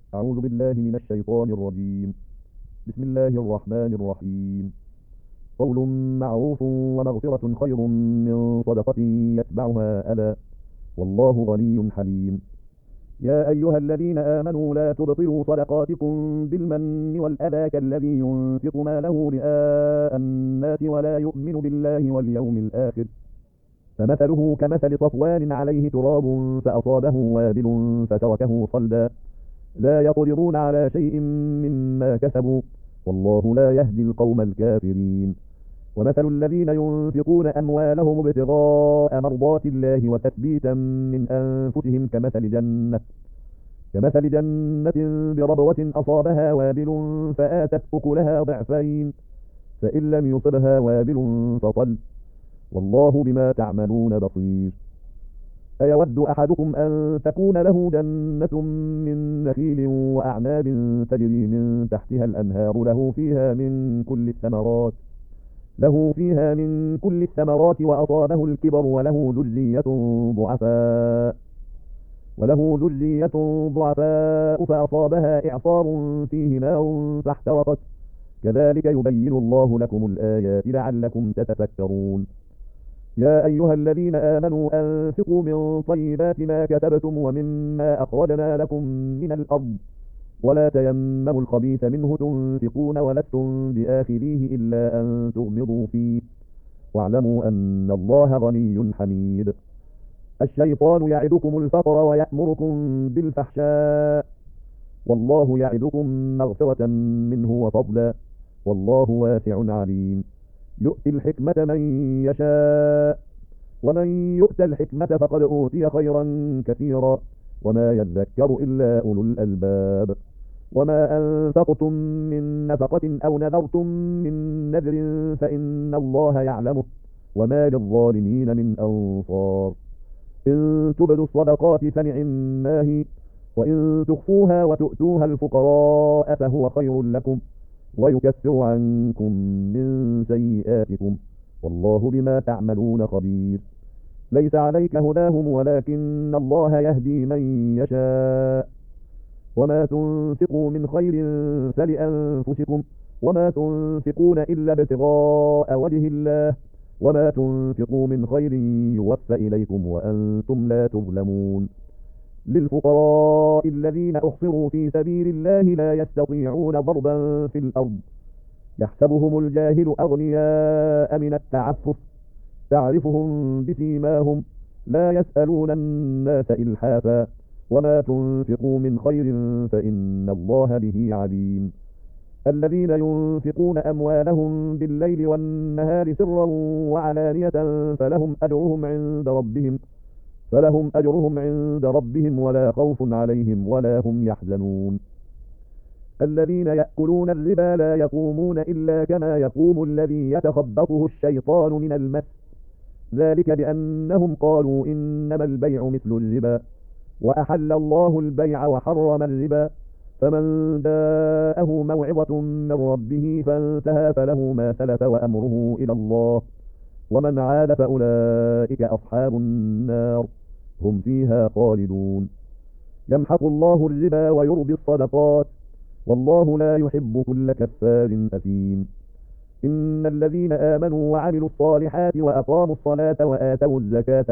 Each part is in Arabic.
أعوذ بالله من الشيطان الرجيم. بسم الله الرحمن الرحيم. قول معروف ومغفرة خير من صدقة يتبعها أذى، والله غني حليم. يا أيها الذين آمنوا لا تبطلوا صدقاتكم بالمن والأذى كالذي ينفق ماله رئاء الناس ولا يؤمن بالله واليوم الآخر، فمثله كمثل صفوان عليه تراب فأصابه وابل فتركه صلدا، لا يقدرون على شيء مما كسبوا، والله لا يهدي القوم الكافرين. ومثل الذين ينفقون أموالهم ابتغاء مرضات الله وتثبيتا من أنفسهم كمثل جنة بربوة أصابها وابل فآتت أكلها ضعفين، فإن لم يصبها وابل فطل، والله بما تعملون بصير. أيود أحدكم أن تكون له جنة من نخيل وأعناب تجري من تحتها الأنهار له فيها من كل الثمرات وأصابه الكبر ضعفاء وله ذرية ضعفاء فأصابها إعصار فيه نار فاحترقت، كذلك يبين الله لكم الآيات لعلكم تتفكرون. يا أيها الذين آمنوا أنفقوا من طيبات ما كتبتم ومما أخرجنا لكم من الأرض، ولا تيمموا الخبيث منه تنفقون ولستم بآخذيه إلا أن تغمضوا فيه، واعلموا أن الله غني حميد. الشيطان يعدكم الفقر ويأمركم بالفحشاء، والله يعدكم مغفرة منه وفضلا، والله واسع عليم. يؤتي الحكمة من يشاء، ومن يؤت الحكمة فقد أوتي خيرا كثيرا، وما يذكر إلا أولو الألباب. وما أنفقتم من نفقة أو نذرتم من نذر فإن الله يعلمه، وما للظالمين من أنصار. إن تبدوا الصدقات فنعما هي، وإن تخفوها وتؤتوها الفقراء فهو خير لكم، ويكفر عنكم من سيئاتكم، والله بما تعملون خبير. ليس عليك هداهم ولكن الله يهدي من يشاء. وما تنفقوا من خير فلأنفسكم، وما تنفقون إلا ابتغاء وجه الله، وما تنفقوا من خير يوفى إليكم وأنتم لا تظلمون. للفقراء الذين أحصروا في سبيل الله لا يستطيعون ضربا في الأرض، يحسبهم الجاهل أغنياء من التعفف، تعرفهم بسيماهم لا يسألون الناس إلحافا، وما تنفقوا من خير فإن الله به عليم. الذين ينفقون أموالهم بالليل والنهار سرا وعلانية فلهم أجرهم عند ربهم ولا خوف عليهم ولا هم يحزنون. الذين يأكلون الربا لا يقومون إلا كما يقوم الذي يتخبطه الشيطان من المس، ذلك بأنهم قالوا إنما البيع مثل الربا، وأحل الله البيع وحرم الربا. فمن جاءه موعظة من ربه فانتهى فله ما سلف وأمره إلى الله، ومن عاد فأولئك أصحاب النار هم فيها خالدون. يمحق الله الربا ويربي الصدقات، والله لا يحب كل كفار أثيم. إن الذين آمنوا وعملوا الصالحات وأقاموا الصلاة وآتوا الزكاة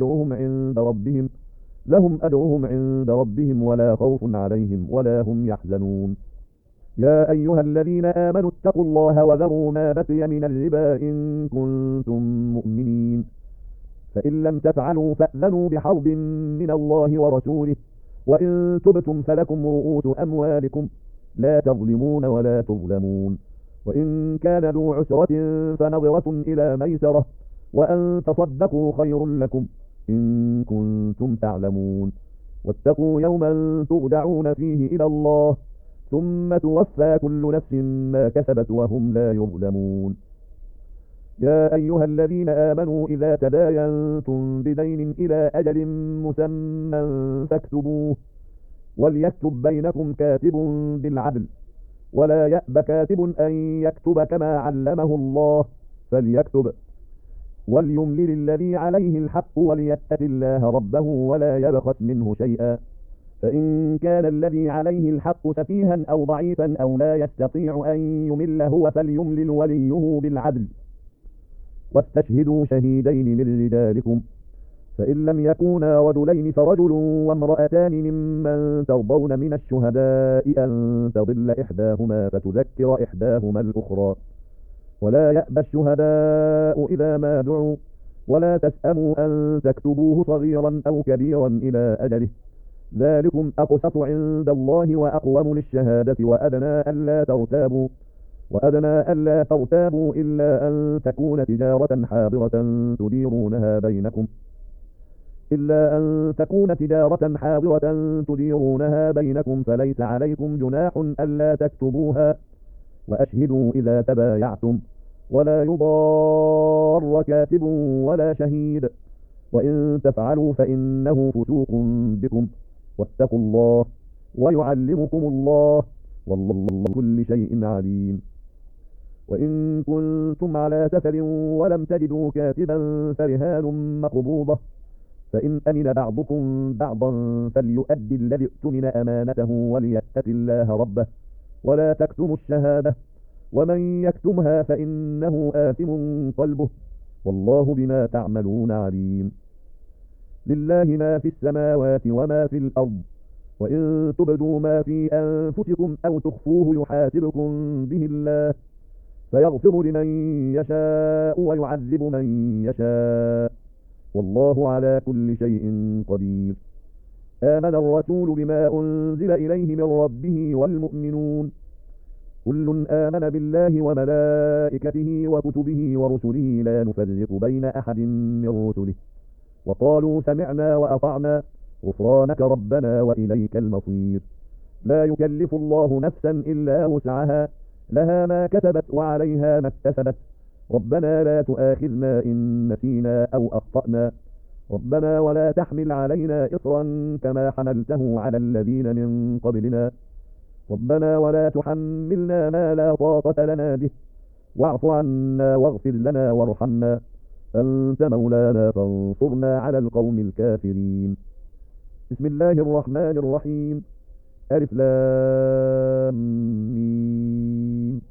لهم أجرهم عند ربهم ولا خوف عليهم ولا هم يحزنون. يا أيها الذين آمنوا اتقوا الله وذروا ما بقي من الربا إن كنتم مؤمنين، فإن لم تفعلوا فأذنوا بحرب من الله ورسوله، وإن تبتم فلكم رؤوس أموالكم لا تظلمون ولا تظلمون. وإن كان ذو عسرة فنظرة إلى ميسرة، وأن تصدقوا خير لكم إن كنتم تعلمون. واتقوا يوما ترجعون فيه إلى الله، ثم توفى كل نفس ما كسبت وهم لا يظلمون. يا أيها الذين آمنوا إذا تداينتم بدين إلى أجل مسمى فاكتبوه، وليكتب بينكم كاتب بالعدل، ولا يأب كاتب أن يكتب كما علمه الله، فليكتب وليملل الذي عليه الحق وليتق الله ربه ولا يبخس منه شيئا، فإن كان الذي عليه الحق سفيها أو ضعيفا أو لا يستطيع أن يمل هو فليملل وليه بالعدل، واستشهدوا شهيدين من رجالكم، فإن لم يكونا رجلين فرجل وامرأتان ممن ترضون من الشهداء أن تضل إحداهما فتذكر إحداهما الأخرى، ولا يأبى الشهداء إذا ما دعوا، ولا تسأموا أن تكتبوه صغيرا أو كبيرا إلى أجله، ذلكم أقسط عند الله وأقوم للشهادة وأدنى ألا ترتابوا إلا أن تكون تجارة حاضرة تديرونها بينكم فليس عليكم جناح ألا تكتبوها، وأشهدوا إذا تبايعتم، ولا يضار كاتب ولا شهيد، وإن تفعلوا فإنه فسوق بكم، واتقوا الله ويعلمكم الله، والله بكل شيء عليم. وإن كنتم على سفر ولم تجدوا كاتبا فرهان مقبوضة، فإن أمن بعضكم بعضا فليؤدي الذي اؤتمن أمانته وليتق الله ربه، ولا تكتموا الشهادة، ومن يكتمها فإنه آثم قلبه، والله بما تعملون عليم. لله ما في السماوات وما في الأرض، وإن تبدوا ما في أنفسكم أو تخفوه يحاسبكم به الله، فيغفر لمن يشاء ويعذب من يشاء، والله على كل شيء قدير. آمن الرسول بما أنزل إليه من ربه والمؤمنون كل آمن بالله وملائكته وكتبه ورسله لا نفرق بين أحد من رسله، وقالوا سمعنا وأطعنا غفرانك ربنا وإليك المصير. لا يكلف الله نفسا إلا وسعها، لها ما كسبت وعليها ما اكتسبت، ربنا لا تؤاخذنا إن نسينا أو أخطأنا، ربنا ولا تحمل علينا إصرا كما حملته على الذين من قبلنا، ربنا ولا تحملنا ما لا طاقة لنا به، واعف عنا واغفر لنا وارحمنا، أنت مولانا فانصرنا على القوم الكافرين. بسم الله الرحمن الرحيم. ألف لام ميم.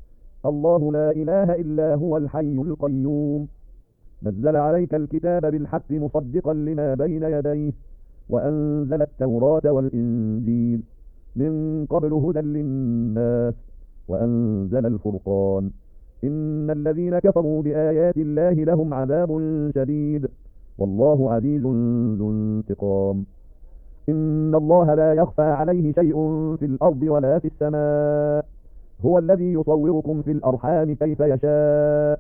الله لا إله إلا هو الحي القيوم، نزل عليك الكتاب بالحق مصدقا لما بين يديه، وأنزل التوراة والإنجيل من قبل هدى للناس، وأنزل الفرقان، إن الذين كفروا بآيات الله لهم عذاب شديد، والله عزيز ذو انتقام. إن الله لا يخفى عليه شيء في الأرض ولا في السماء، هو الذي يصوركم في الأرحام كيف يشاء،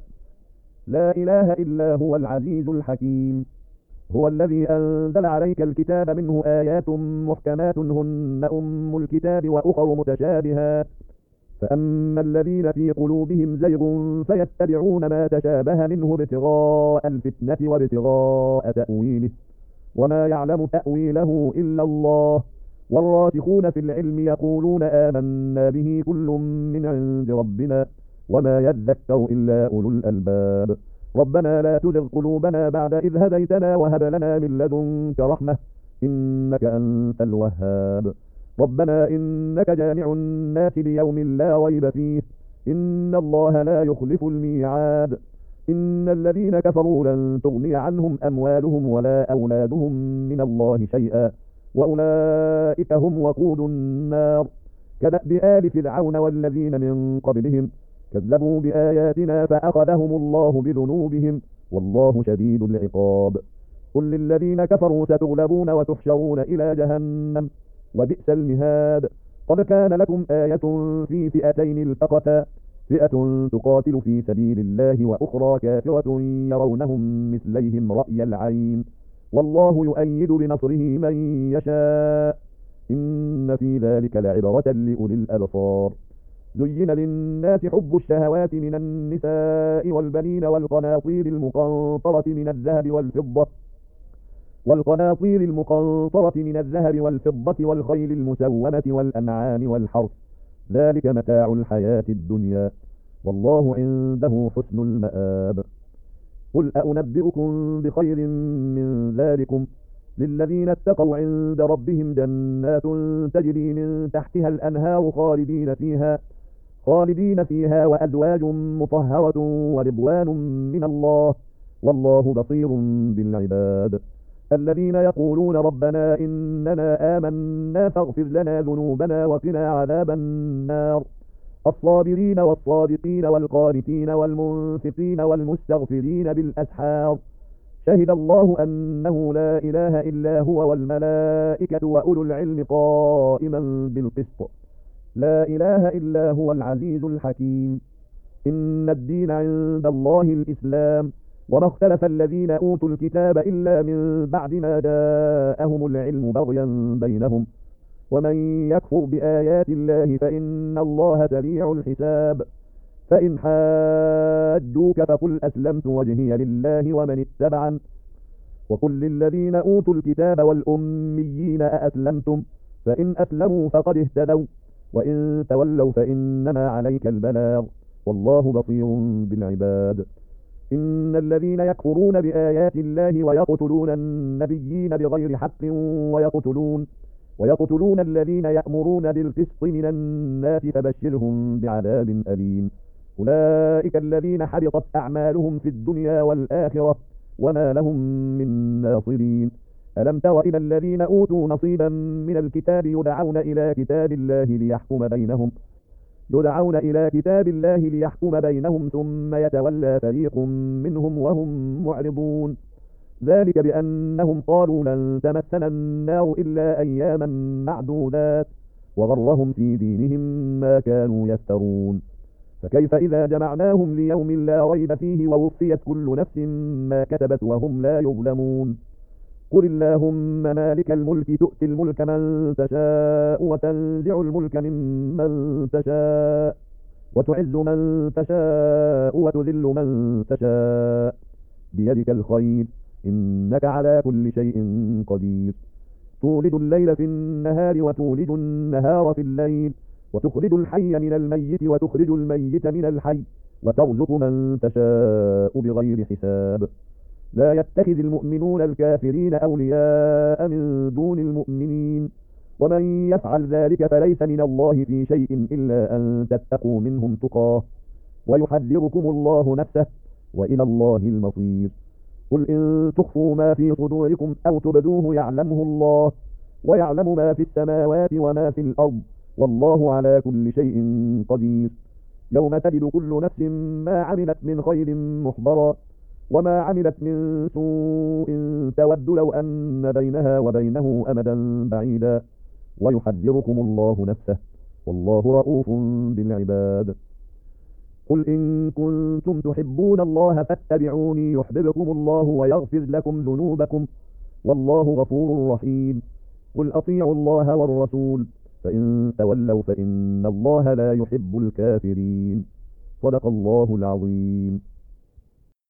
لا إله إلا هو العزيز الحكيم. هو الذي أنزل عليك الكتاب منه آيات محكمات هن أم الكتاب وأخر متشابهات، فأما الذين في قلوبهم زيغ فيتبعون ما تشابه منه ابتغاء الفتنة وابتغاء تأويله، وما يعلم تأويله إلا الله، والراسخون في العلم يقولون آمنا به كل من عند ربنا، وما يذكر إلا أولو الألباب. ربنا لا تزغ قلوبنا بعد إذ هديتنا وهب لنا من لدنك رحمة إنك أنت الوهاب. ربنا إنك جامع الناس ليوم لا ريب فيه، إن الله لا يخلف الميعاد. إن الذين كفروا لن تغني عنهم أموالهم ولا أولادهم من الله شيئا، وأولئك هم وقود النار. كدأب آل فرعون والذين من قبلهم كذبوا بآياتنا فأخذهم الله بذنوبهم، والله شديد العقاب. قل للذين كفروا ستغلبون وتحشرون إلى جهنم، وبئس المهاد. قد كان لكم آية في فئتين التقتا، فئة تقاتل في سبيل الله وأخرى كافرة يرونهم مثليهم رأي العين، والله يؤيد بنصره من يشاء، إن في ذلك لعبرة لأولي الأبصار. زين للناس حب الشهوات من النساء والبنين والقناطير المقنطرة من الذهب والفضة والخيل المسومة والأنعام والحرث، ذلك متاع الحياة الدنيا، والله عنده حسن المآب. قل أنبئكم بخير من ذلكم، للذين اتقوا عند ربهم جنات تجري من تحتها الأنهار خالدين فيها وأزواج مطهرة ورضوان من الله والله بصير بالعباد. الذين يقولون ربنا إننا آمنا فاغفر لنا ذنوبنا وقنا عذاب النار. الصابرين والصادقين والقانتين والمنفقين والمستغفرين بالأسحار. شهد الله أنه لا إله إلا هو والملائكة وأولو العلم قائما بالقسط. لا إله إلا هو العزيز الحكيم. إن الدين عند الله الإسلام وما اختلف الذين أوتوا الكتاب إلا من بعد ما جاءهم العلم بغيا بينهم ومن يكفر بآيات الله فإن الله سريع الحساب. فإن حاجوك فقل أسلمت وجهي لله ومن اتبعن وقل للذين أوتوا الكتاب والأميين أأسلمتم فإن أسلموا فقد اهتدوا وإن تولوا فإنما عليك البلاغ والله بصير بالعباد. إن الذين يكفرون بآيات الله ويقتلون النبيين بغير حق ويقتلون الذين يأمرون بالقسط من الناس فبشرهم بعذاب أليم. أولئك الذين حبطت أعمالهم في الدنيا والآخرة وما لهم من ناصرين. ألم تر إلى الذين أوتوا نصيبا من الكتاب يدعون إلى كتاب الله ليحكم بينهم ثم يتولى فريق منهم وهم معرضون. ذلك بأنهم قالوا لن تمسنا النار إلا أياما معدودات وغرهم في دينهم ما كانوا يفترون. فكيف إذا جمعناهم ليوم لا ريب فيه ووفيت كل نفس ما كسبت وهم لا يظلمون. قل اللهم مالك الملك تؤتي الملك من تشاء وتنزع الملك ممن تشاء وتعز من تشاء وتذل من تشاء بيدك الخير إنك على كل شيء قدير. تولد الليل في النهار وتولد النهار في الليل وتخرج الحي من الميت وتخرج الميت من الحي وترزق من تشاء بغير حساب. لا يتخذ المؤمنون الكافرين أولياء من دون المؤمنين ومن يفعل ذلك فليس من الله في شيء إلا أن تتقوا منهم تقاه ويحذركم الله نفسه وإلى الله المصير. قل إن تخفوا ما في صدوركم أو تبدوه يعلمه الله ويعلم ما في السماوات وما في الأرض والله على كل شيء قدير. يوم تجد كل نفس ما عملت من خير محضرا وما عملت من سوء تود لو أن بينها وبينه أمدا بعيدا ويحذركم الله نفسه والله رؤوف بالعباد. قل إن كنتم تحبون الله فاتبعوني يحببكم الله ويغفر لكم ذنوبكم والله غفور رحيم. قل أطيعوا الله والرسول فإن تولوا فإن الله لا يحب الكافرين. صدق الله العظيم.